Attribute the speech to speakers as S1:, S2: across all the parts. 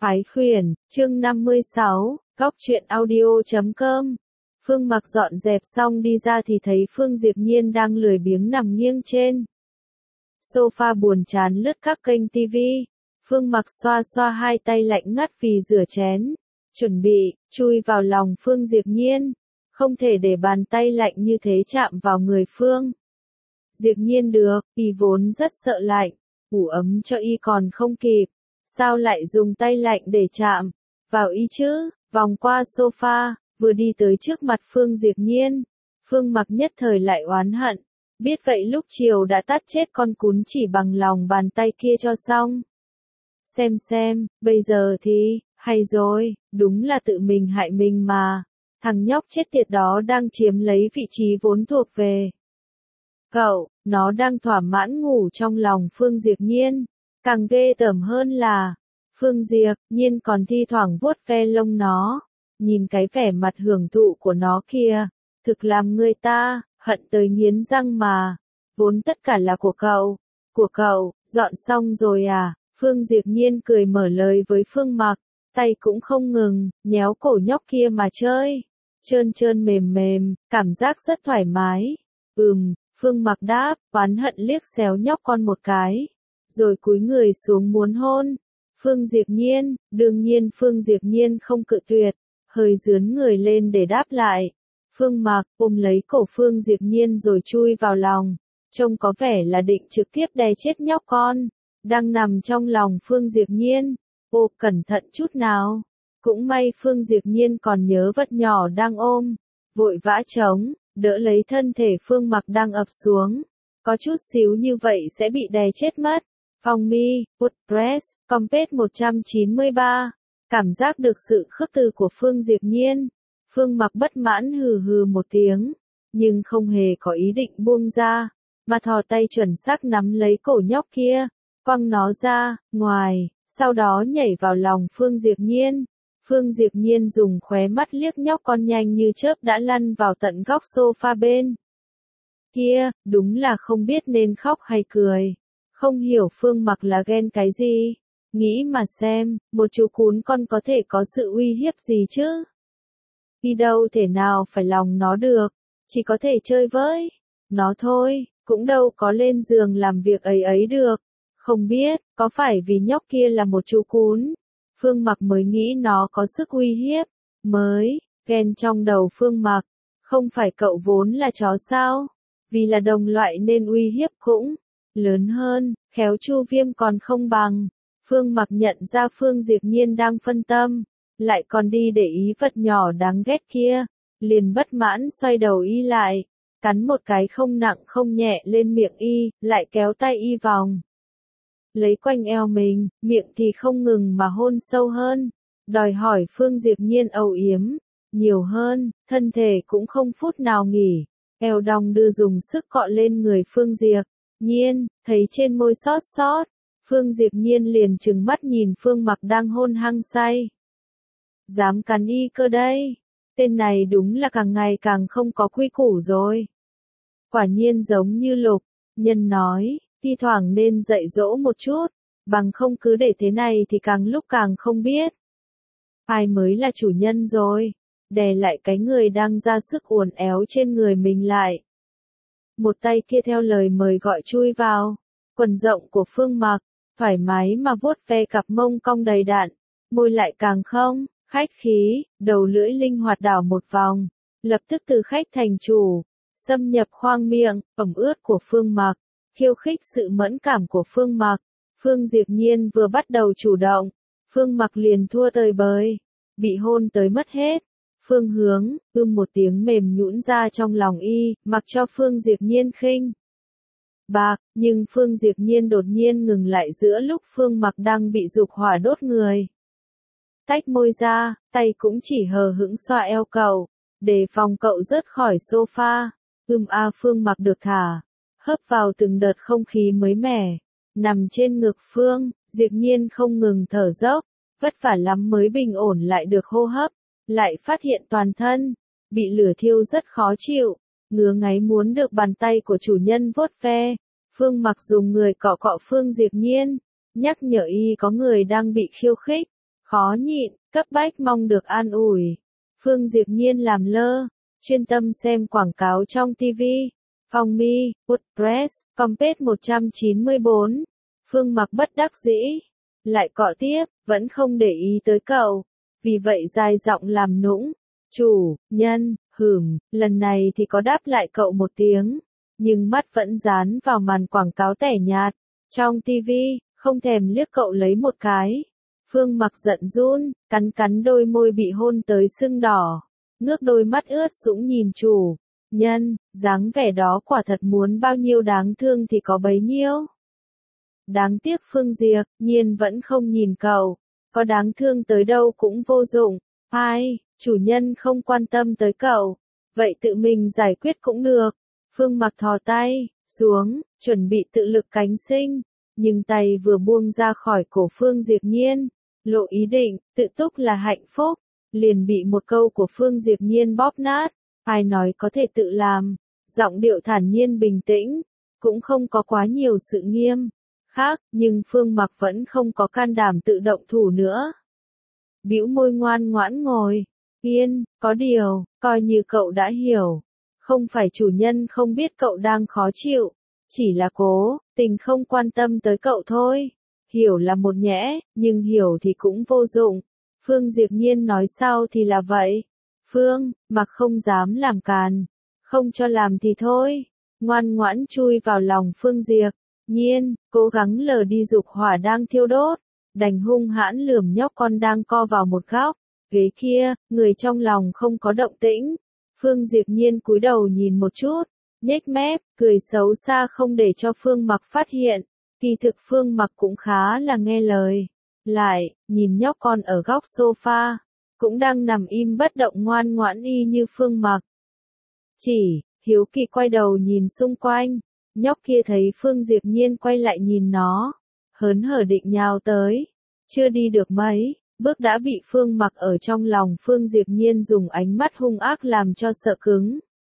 S1: Phái khuyển, chương 56, góc truyện audio.com. Phương Mặc dọn dẹp xong đi ra thì thấy Phương Diệp Nhiên đang lười biếng nằm nghiêng trên sofa buồn chán lướt các kênh TV. Phương Mặc xoa xoa hai tay lạnh ngắt vì rửa chén, chuẩn bị chui vào lòng Phương Diệp Nhiên, không thể để bàn tay lạnh như thế chạm vào người Phương Diệp Nhiên được, y vốn rất sợ lạnh, ủ ấm cho y còn không kịp, sao lại dùng tay lạnh để chạm vào y chứ? Vòng qua sofa, vừa đi tới trước mặt Phương Diệp Nhiên, Phương Mặc nhất thời lại oán hận, biết vậy lúc chiều đã tát chết con cún chỉ bằng lòng bàn tay kia cho xong. Xem, bây giờ thì, hay rồi, đúng là tự mình hại mình mà, thằng nhóc chết tiệt đó đang chiếm lấy vị trí vốn thuộc về cậu, nó đang thỏa mãn ngủ trong lòng Phương Diệp Nhiên. Càng ghê tởm hơn là, Phương Diệp Nhiên còn thi thoảng vuốt ve lông nó, nhìn cái vẻ mặt hưởng thụ của nó kìa, thực làm người ta hận tới nghiến răng mà, vốn tất cả là của cậu, dọn xong rồi à? Phương Diệp Nhiên cười mở lời với Phương Mặc, tay cũng không ngừng, nhéo cổ nhóc kia mà chơi, trơn mềm, cảm giác rất thoải mái. Phương Mặc đáp, oán hận liếc xéo nhóc con một cái, rồi cúi người xuống muốn hôn Phương Diệp Nhiên, đương nhiên Phương Diệp Nhiên không cự tuyệt, hơi dướn người lên để đáp lại. Phương Mặc ôm lấy cổ Phương Diệp Nhiên rồi chui vào lòng, trông có vẻ là định trực tiếp đè chết nhóc con đang nằm trong lòng Phương Diệp Nhiên. Ô, cẩn thận chút nào. Cũng may Phương Diệp Nhiên còn nhớ vật nhỏ đang ôm, vội vã chống đỡ lấy thân thể Phương Mặc đang ập xuống, có chút xíu như vậy sẽ bị đè chết mất. Phong mi, WordPress, Compet 193. Cảm giác được sự khước từ của Phương Diệp Nhiên, Phương Mặc bất mãn hừ một tiếng, nhưng không hề có ý định buông ra, mà thò tay chuẩn xác nắm lấy cổ nhóc kia, quăng nó ra ngoài, sau đó nhảy vào lòng Phương Diệp Nhiên. Phương Diệp Nhiên dùng khóe mắt liếc nhóc con nhanh như chớp đã lăn vào tận góc sofa bên kia, đúng là không biết nên khóc hay cười. Không hiểu Phương Mặc là ghen cái gì, nghĩ mà xem, một chú cún con có thể có sự uy hiếp gì chứ? Đi đâu thể nào phải lòng nó được, chỉ có thể chơi với nó thôi, cũng đâu có lên giường làm việc ấy được. Không biết, có phải vì nhóc kia là một chú cún, Phương Mặc mới nghĩ nó có sức uy hiếp, mới ghen trong đầu Phương Mặc, không phải cậu vốn là chó sao? Vì là đồng loại nên uy hiếp cũng lớn hơn, khéo Chu Viêm còn không bằng. Phương Mặc nhận ra Phương Diệp Nhiên đang phân tâm, lại còn đi để ý vật nhỏ đáng ghét kia, liền bất mãn xoay đầu y lại, cắn một cái không nặng không nhẹ lên miệng y, lại kéo tay y vòng lấy quanh eo mình, miệng thì không ngừng mà hôn sâu hơn, đòi hỏi Phương Diệp Nhiên âu yếm nhiều hơn, thân thể cũng không phút nào nghỉ, eo đong đưa dùng sức cọ lên người Phương Diệp Nhiên, thấy trên môi xót, Phương Diệp Nhiên liền trừng mắt nhìn Phương Mặc đang hôn hăng say. Dám cắn y cơ đây, tên này đúng là càng ngày càng không có quy củ rồi. Quả nhiên giống như Lục Nhân nói, thi thoảng nên dạy dỗ một chút, bằng không cứ để thế này thì càng lúc càng không biết ai mới là chủ nhân rồi, đè lại cái người đang ra sức uốn éo trên người mình lại. Một tay kia theo lời mời gọi chui vào quần rộng của Phương Mặc, thoải mái mà vuốt ve cặp mông cong đầy đặn, môi lại càng không khách khí, đầu lưỡi linh hoạt đảo một vòng, lập tức từ khách thành chủ, xâm nhập khoang miệng ẩm ướt của Phương Mặc, khiêu khích sự mẫn cảm của Phương Mặc. Phương Diệp Nhiên vừa bắt đầu chủ động, Phương Mặc liền thua tơi bời, bị hôn tới mất hết. Phương Hướng, một tiếng mềm nhũn ra trong lòng y, mặc cho Phương Diệp Nhiên khinh bạc, nhưng Phương Diệp Nhiên đột nhiên ngừng lại giữa lúc Phương Mặc đang bị dục hỏa đốt người. Tách môi ra, tay cũng chỉ hờ hững xoa eo cậu, để phòng cậu rớt khỏi sofa. Phương Mặc được thả, hấp vào từng đợt không khí mới mẻ, nằm trên ngực Phương Diệp Nhiên không ngừng thở dốc, vất vả lắm mới bình ổn lại được hô hấp, lại phát hiện toàn thân bị lửa thiêu rất khó chịu, ngứa ngáy muốn được bàn tay của chủ nhân vuốt ve. Phương Mặc dùng người cọ cọ Phương Diệp Nhiên, nhắc nhở y có người đang bị khiêu khích, khó nhịn, cấp bách mong được an ủi. Phương Diệp Nhiên làm lơ, chuyên tâm xem quảng cáo trong TV. Phong mi, WordPress, Compet 194. Phương Mặc bất đắc dĩ, lại cọ tiếp, vẫn không để ý tới cậu. Vì vậy dài giọng làm nũng. Chủ nhân, lần này thì có đáp lại cậu một tiếng. Nhưng mắt vẫn dán vào màn quảng cáo tẻ nhạt. Trong TV, không thèm liếc cậu lấy một cái. Phương Mặc giận run, cắn đôi môi bị hôn tới sưng đỏ. Ngước đôi mắt ướt sũng nhìn chủ nhân, dáng vẻ đó quả thật muốn bao nhiêu đáng thương thì có bấy nhiêu. Đáng tiếc Phương Diệp Nhiên vẫn không nhìn cậu, có đáng thương tới đâu cũng vô dụng. Chủ nhân không quan tâm tới cậu, vậy tự mình giải quyết cũng được. Phương Mặc thò tay xuống, chuẩn bị tự lực cánh sinh, nhưng tay vừa buông ra khỏi cổ Phương Diệp Nhiên, lộ ý định tự túc là hạnh phúc, liền bị một câu của Phương Diệp Nhiên bóp nát. Ai nói có thể tự làm, giọng điệu thản nhiên bình tĩnh, cũng không có quá nhiều sự nghiêm khác, nhưng Phương Mặc vẫn không có can đảm tự động thủ nữa. Bĩu môi ngoan ngoãn ngồi yên, có điều, coi như cậu đã hiểu, không phải chủ nhân không biết cậu đang khó chịu, chỉ là cố tình không quan tâm tới cậu thôi. Hiểu là một nhẽ, nhưng hiểu thì cũng vô dụng. Phương Diệp Nhiên nói sao thì là vậy. Phương Mặc không dám làm càn, không cho làm thì thôi, ngoan ngoãn chui vào lòng Phương Diệp Nhiên, cố gắng lờ đi dục hỏa đang thiêu đốt, đành hung hãn lườm nhóc con đang co vào một góc ghế kia, người trong lòng không có động tĩnh. Phương Diệp Nhiên cúi đầu nhìn một chút, nhếch mép, cười xấu xa không để cho Phương Mặc phát hiện. Kỳ thực Phương Mặc cũng khá là nghe lời. Lại, nhìn nhóc con ở góc sofa, cũng đang nằm im bất động ngoan ngoãn y như Phương Mặc. Chỉ, hiếu kỳ quay đầu nhìn xung quanh, nhóc kia thấy Phương Diệp Nhiên quay lại nhìn nó, hớn hở định nhào tới. Chưa đi được mấy bước đã bị Phương Mặc ở trong lòng Phương Diệp Nhiên dùng ánh mắt hung ác làm cho sợ cứng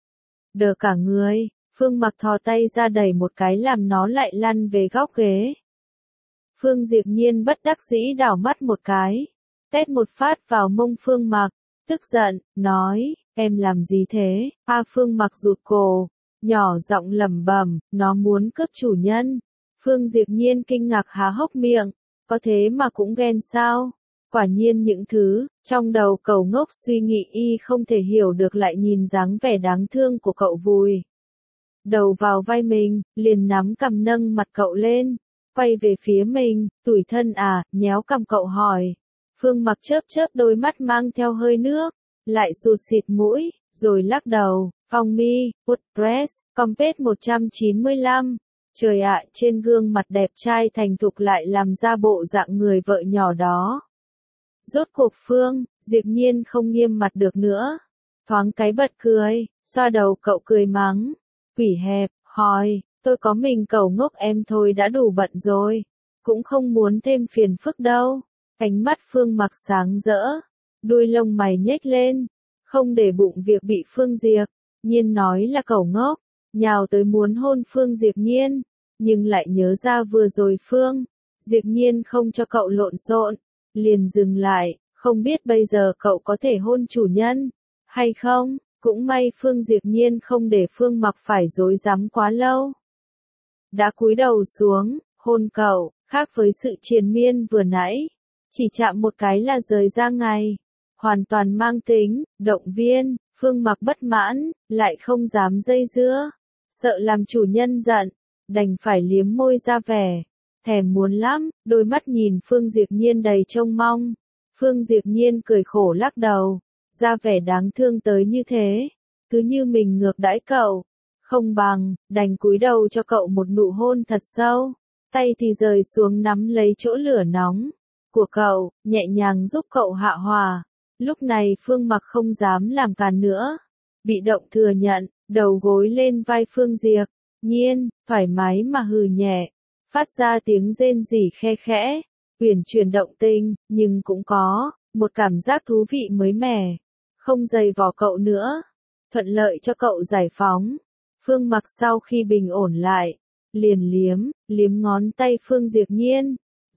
S1: đờ cả người. Phương Mặc thò tay ra đẩy một cái làm nó lại lăn về góc ghế. Phương Diệp Nhiên bất đắc dĩ đảo mắt một cái, tét một phát vào mông Phương Mặc, tức giận, nói, em làm gì thế? Phương Mặc rụt cổ, nhỏ giọng lẩm bẩm, nó muốn cướp chủ nhân. Phương Diệp Nhiên kinh ngạc há hốc miệng, có thế mà cũng ghen sao? Quả nhiên những thứ trong đầu cậu ngốc suy nghĩ y không thể hiểu được, lại nhìn dáng vẻ đáng thương của cậu vùi đầu vào vai mình, liền nắm cằm nâng mặt cậu lên, quay về phía mình, tủi thân à, nhéo cằm cậu hỏi. Phương Mặc chớp chớp đôi mắt mang theo hơi nước, lại sụt xịt mũi, rồi lắc đầu. Phong mi, WordPress, Compet 195. Trời ạ, trên gương mặt đẹp trai thành thục lại làm ra bộ dạng người vợ nhỏ đó. Rốt cuộc Phương Diệp Nhiên không nghiêm mặt được nữa, thoáng cái bật cười, xoa đầu cậu cười mắng. Quỷ hẹp, hỏi, tôi có mình cậu ngốc em thôi đã đủ bận rồi, cũng không muốn thêm phiền phức đâu. Ánh mắt Phương Mặc sáng rỡ, đuôi lông mày nhếch lên, không để bụng việc bị Phương Diệp Nhiên nói là cậu ngốc, nhào tới muốn hôn Phương Diệp Nhiên, nhưng lại nhớ ra vừa rồi Phương Diệp Nhiên không cho cậu lộn xộn, liền dừng lại, không biết bây giờ cậu có thể hôn chủ nhân hay không. Cũng may Phương Diệp Nhiên không để Phương Mặc phải rối rắm quá lâu. Đã cúi đầu xuống, hôn cậu, khác với sự triền miên vừa nãy. Chỉ chạm một cái là rời ra ngay. Hoàn toàn mang tính động viên. Phương Mặc bất mãn, lại không dám dây dưa. Sợ làm chủ nhân giận, đành phải liếm môi ra vẻ thèm muốn lắm, đôi mắt nhìn Phương Diệp Nhiên đầy trông mong. Phương Diệp Nhiên cười khổ lắc đầu, ra vẻ đáng thương tới như thế, cứ như mình ngược đãi cậu, không bằng, đành cúi đầu cho cậu một nụ hôn thật sâu, tay thì rời xuống nắm lấy chỗ lửa nóng của cậu, nhẹ nhàng giúp cậu hạ hòa. Lúc này Phương Mặc không dám làm càn nữa, bị động thừa nhận, đầu gối lên vai Phương Diệp Nhiên, thoải mái mà hừ nhẹ, phát ra tiếng rên rỉ khe khẽ, uyển chuyển động tình, nhưng cũng có một cảm giác thú vị mới mẻ, không dày vò cậu nữa, thuận lợi cho cậu giải phóng. Phương Mặc sau khi bình ổn lại, liền liếm ngón tay Phương Diệp Nhiên,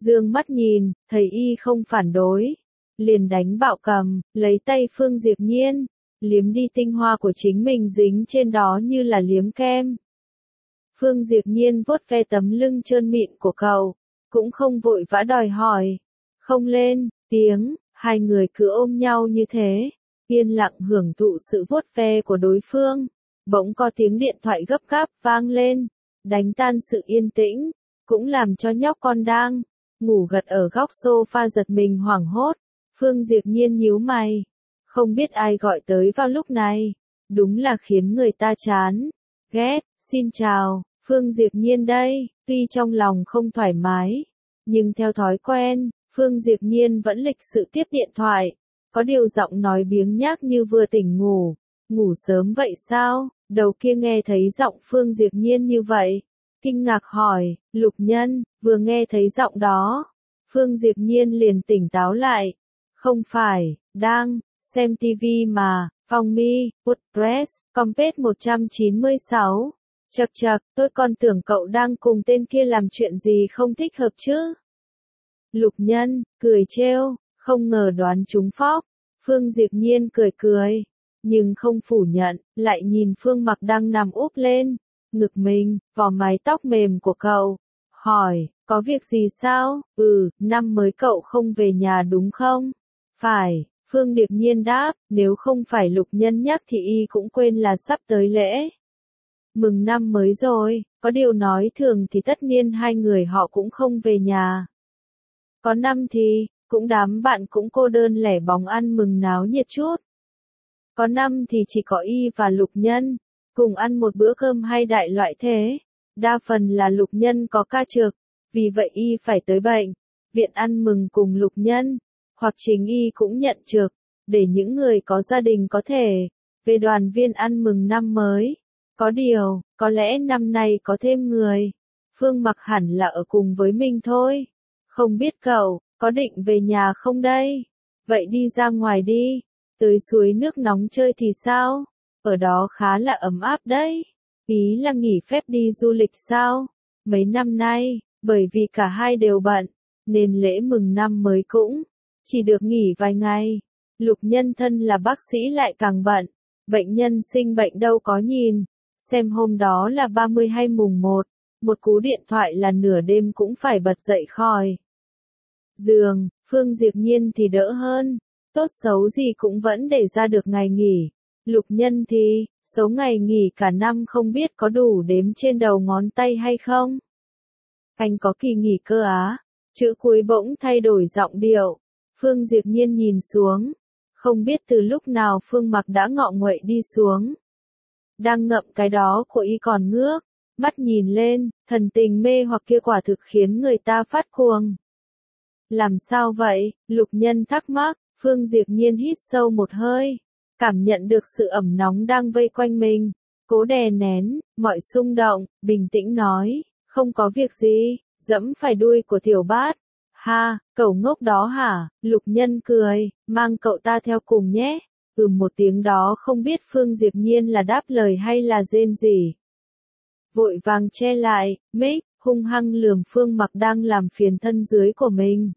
S1: Dương mắt nhìn, thấy y không phản đối. Liền đánh bạo cầm, lấy tay Phương Diệp Nhiên, liếm đi tinh hoa của chính mình dính trên đó như là liếm kem. Phương Diệp Nhiên vuốt ve tấm lưng trơn mịn của cậu, cũng không vội vã đòi hỏi. Không lên tiếng, hai người cứ ôm nhau như thế, yên lặng hưởng thụ sự vuốt ve của đối phương. Bỗng có tiếng điện thoại gấp gáp vang lên, đánh tan sự yên tĩnh, cũng làm cho nhóc con đang ngủ gật ở góc sofa giật mình hoảng hốt. Phương Diệp Nhiên nhíu mày, không biết ai gọi tới vào lúc này, đúng là khiến người ta chán ghét. Xin chào, Phương Diệp Nhiên đây. Tuy trong lòng không thoải mái, nhưng theo thói quen, Phương Diệp Nhiên vẫn lịch sự tiếp điện thoại. Có điều giọng nói biếng nhác như vừa tỉnh ngủ. Ngủ sớm vậy sao? Đầu kia nghe thấy giọng Phương Diệp Nhiên như vậy, kinh ngạc hỏi. Lục Nhân. Vừa nghe thấy giọng đó, Phương Diệp Nhiên liền tỉnh táo lại. Không phải, đang xem TV mà. Phong mi, WordPress, Compet 196. Chậc chậc, tôi còn tưởng cậu đang cùng tên kia làm chuyện gì không thích hợp chứ. Lục Nhân, cười trêu, không ngờ đoán trúng phóc. Phương Diệp Nhiên cười cười, nhưng không phủ nhận, lại nhìn Phương Mặc đang nằm úp lên ngực mình, vò mái tóc mềm của cậu. Hỏi, có việc gì sao? Năm mới cậu không về nhà đúng không? Phải. Phương Diệp Nhiên đáp, nếu không phải Lục Nhân nhắc thì y cũng quên là sắp tới lễ mừng năm mới rồi, có điều nói thường thì tất nhiên hai người họ cũng không về nhà. Có năm thì, cũng đám bạn cũng cô đơn lẻ bóng ăn mừng náo nhiệt chút. Có năm thì chỉ có y và Lục Nhân, cùng ăn một bữa cơm hay đại loại thế. Đa phần là Lục Nhân có ca trực, vì vậy y phải tới bệnh viện ăn mừng cùng Lục Nhân, hoặc chính y cũng nhận trực, để những người có gia đình có thể về đoàn viên ăn mừng năm mới. Có điều, có lẽ năm nay có thêm người. Phương Mặc hẳn là ở cùng với mình thôi. Không biết cậu, có định về nhà không đây? Vậy đi ra ngoài đi. Tới suối nước nóng chơi thì sao? Ở đó khá là ấm áp đấy. Ý là nghỉ phép đi du lịch sao? Mấy năm nay, bởi vì cả hai đều bận, nên lễ mừng năm mới cũng chỉ được nghỉ vài ngày. Lục Nhân thân là bác sĩ lại càng bận. Bệnh nhân sinh bệnh đâu có nhìn. Xem hôm đó là 30 hay mùng 1, một cú điện thoại là nửa đêm cũng phải bật dậy khỏi giường. Phương Diệp Nhiên thì đỡ hơn, tốt xấu gì cũng vẫn để ra được ngày nghỉ. Lục Nhân thì, số ngày nghỉ cả năm không biết có đủ đếm trên đầu ngón tay hay không. Anh có kỳ nghỉ cơ á? Chữ cuối bỗng thay đổi giọng điệu. Phương Diệp Nhiên nhìn xuống, không biết từ lúc nào Phương Mặc đã ngọ nguậy đi xuống. Đang ngậm cái đó của y còn ngước, mắt nhìn lên, thần tình mê hoặc kia quả thực khiến người ta phát cuồng. Làm sao vậy? Lục Nhân thắc mắc. Phương Diệp Nhiên hít sâu một hơi, cảm nhận được sự ẩm nóng đang vây quanh mình, cố đè nén mọi xung động, bình tĩnh nói, không có việc gì, dẫm phải đuôi của tiểu bát. Ha, cậu ngốc đó hả? Lục Nhân cười, mang cậu ta theo cùng nhé. Một tiếng đó không biết Phương Diệp Nhiên là đáp lời hay là rên rỉ. Vội vàng che lại, mic, hung hăng lườm Phương Mặc đang làm phiền thân dưới của mình.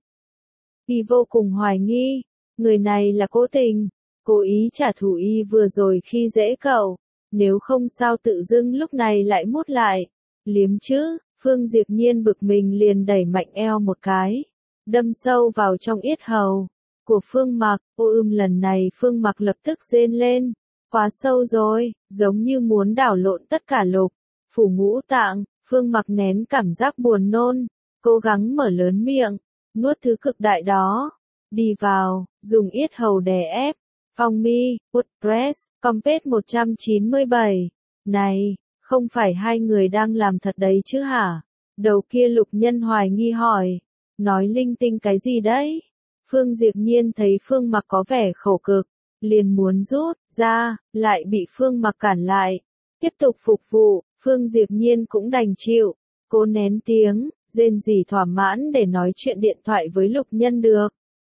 S1: Y vô cùng hoài nghi, người này là cố tình, cố ý trả thù y vừa rồi khi dễ cậu, nếu không sao tự dưng lúc này lại mút lại, liếm chứ. Phương Diệp Nhiên bực mình liền đẩy mạnh eo một cái, đâm sâu vào trong yết hầu của Phương Mặc. Lần này Phương Mặc lập tức rên lên, quá sâu rồi, giống như muốn đảo lộn tất cả lục phủ ngũ tạng. Phương Mặc nén cảm giác buồn nôn, cố gắng mở lớn miệng, nuốt thứ cực đại đó đi vào, dùng yết hầu đè ép. Phong mi, WordPress, Compet 197. Này, không phải hai người đang làm thật đấy chứ hả? Đầu kia Lục Nhân hoài nghi hỏi, nói linh tinh cái gì đấy? Phương Diệp Nhiên thấy Phương Mặc có vẻ khổ cực, liền muốn rút ra, lại bị Phương Mặc cản lại. Tiếp tục phục vụ, Phương Diệp Nhiên cũng đành chịu, cố nén tiếng rên rỉ thỏa mãn để nói chuyện điện thoại với Lục Nhân được.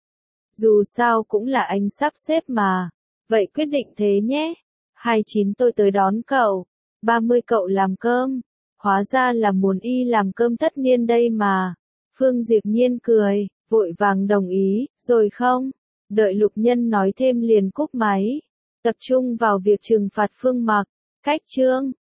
S1: Dù sao cũng là anh sắp xếp mà. Vậy quyết định thế nhé. 29 tôi tới đón cậu. 30 cậu làm cơm. Hóa ra là muốn y làm cơm tất niên đây mà. Phương Diệp Nhiên cười, vội vàng đồng ý, rồi không? Đợi Lục Nhân nói thêm liền cúp máy. Tập trung vào việc trừng phạt Phương Mặc. Cách chương